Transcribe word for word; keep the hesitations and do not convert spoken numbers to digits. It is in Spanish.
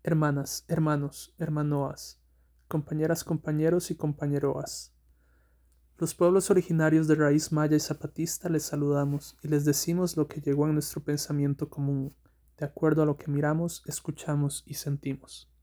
Hermanas, hermanos, hermanoas, compañeras, compañeros y compañeroas. Los pueblos originarios de raíz maya y zapatista les saludamos y les decimos lo que llegó en nuestro pensamiento común, de acuerdo a lo que miramos, escuchamos y sentimos.